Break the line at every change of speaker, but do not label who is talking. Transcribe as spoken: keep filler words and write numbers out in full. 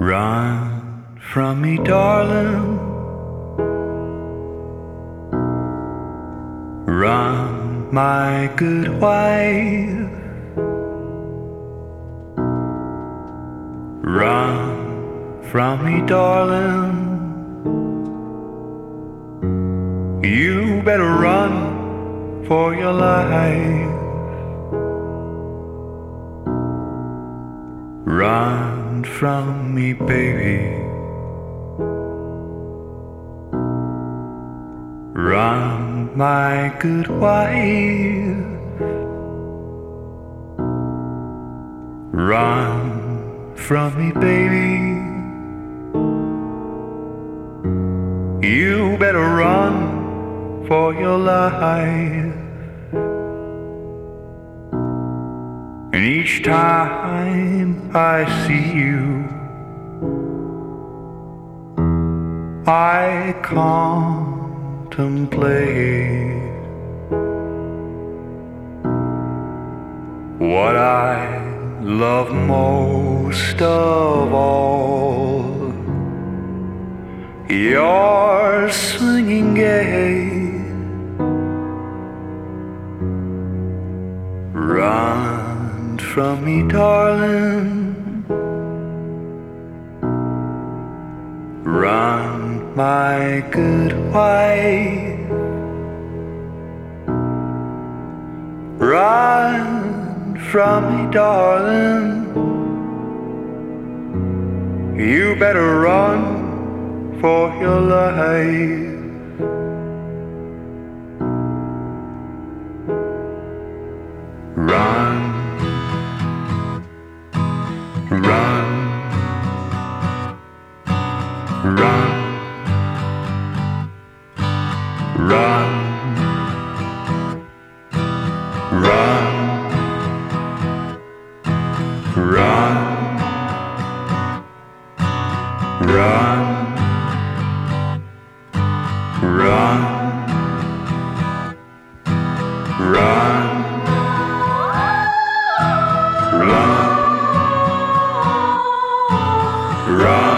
Run from me, darling. Run, my good wife. Run from me, darling. You better run for your life. Run from me, baby. Run, my good wife. Run from me, baby. You better run for your life. And each time I see you, I contemplate what I love most of all, your swinging gait. Run from me, darling. Run, my good wife. Run from me, darling. You better run for your life. Run, run, run, run, run, run, run, run, run. Run, run.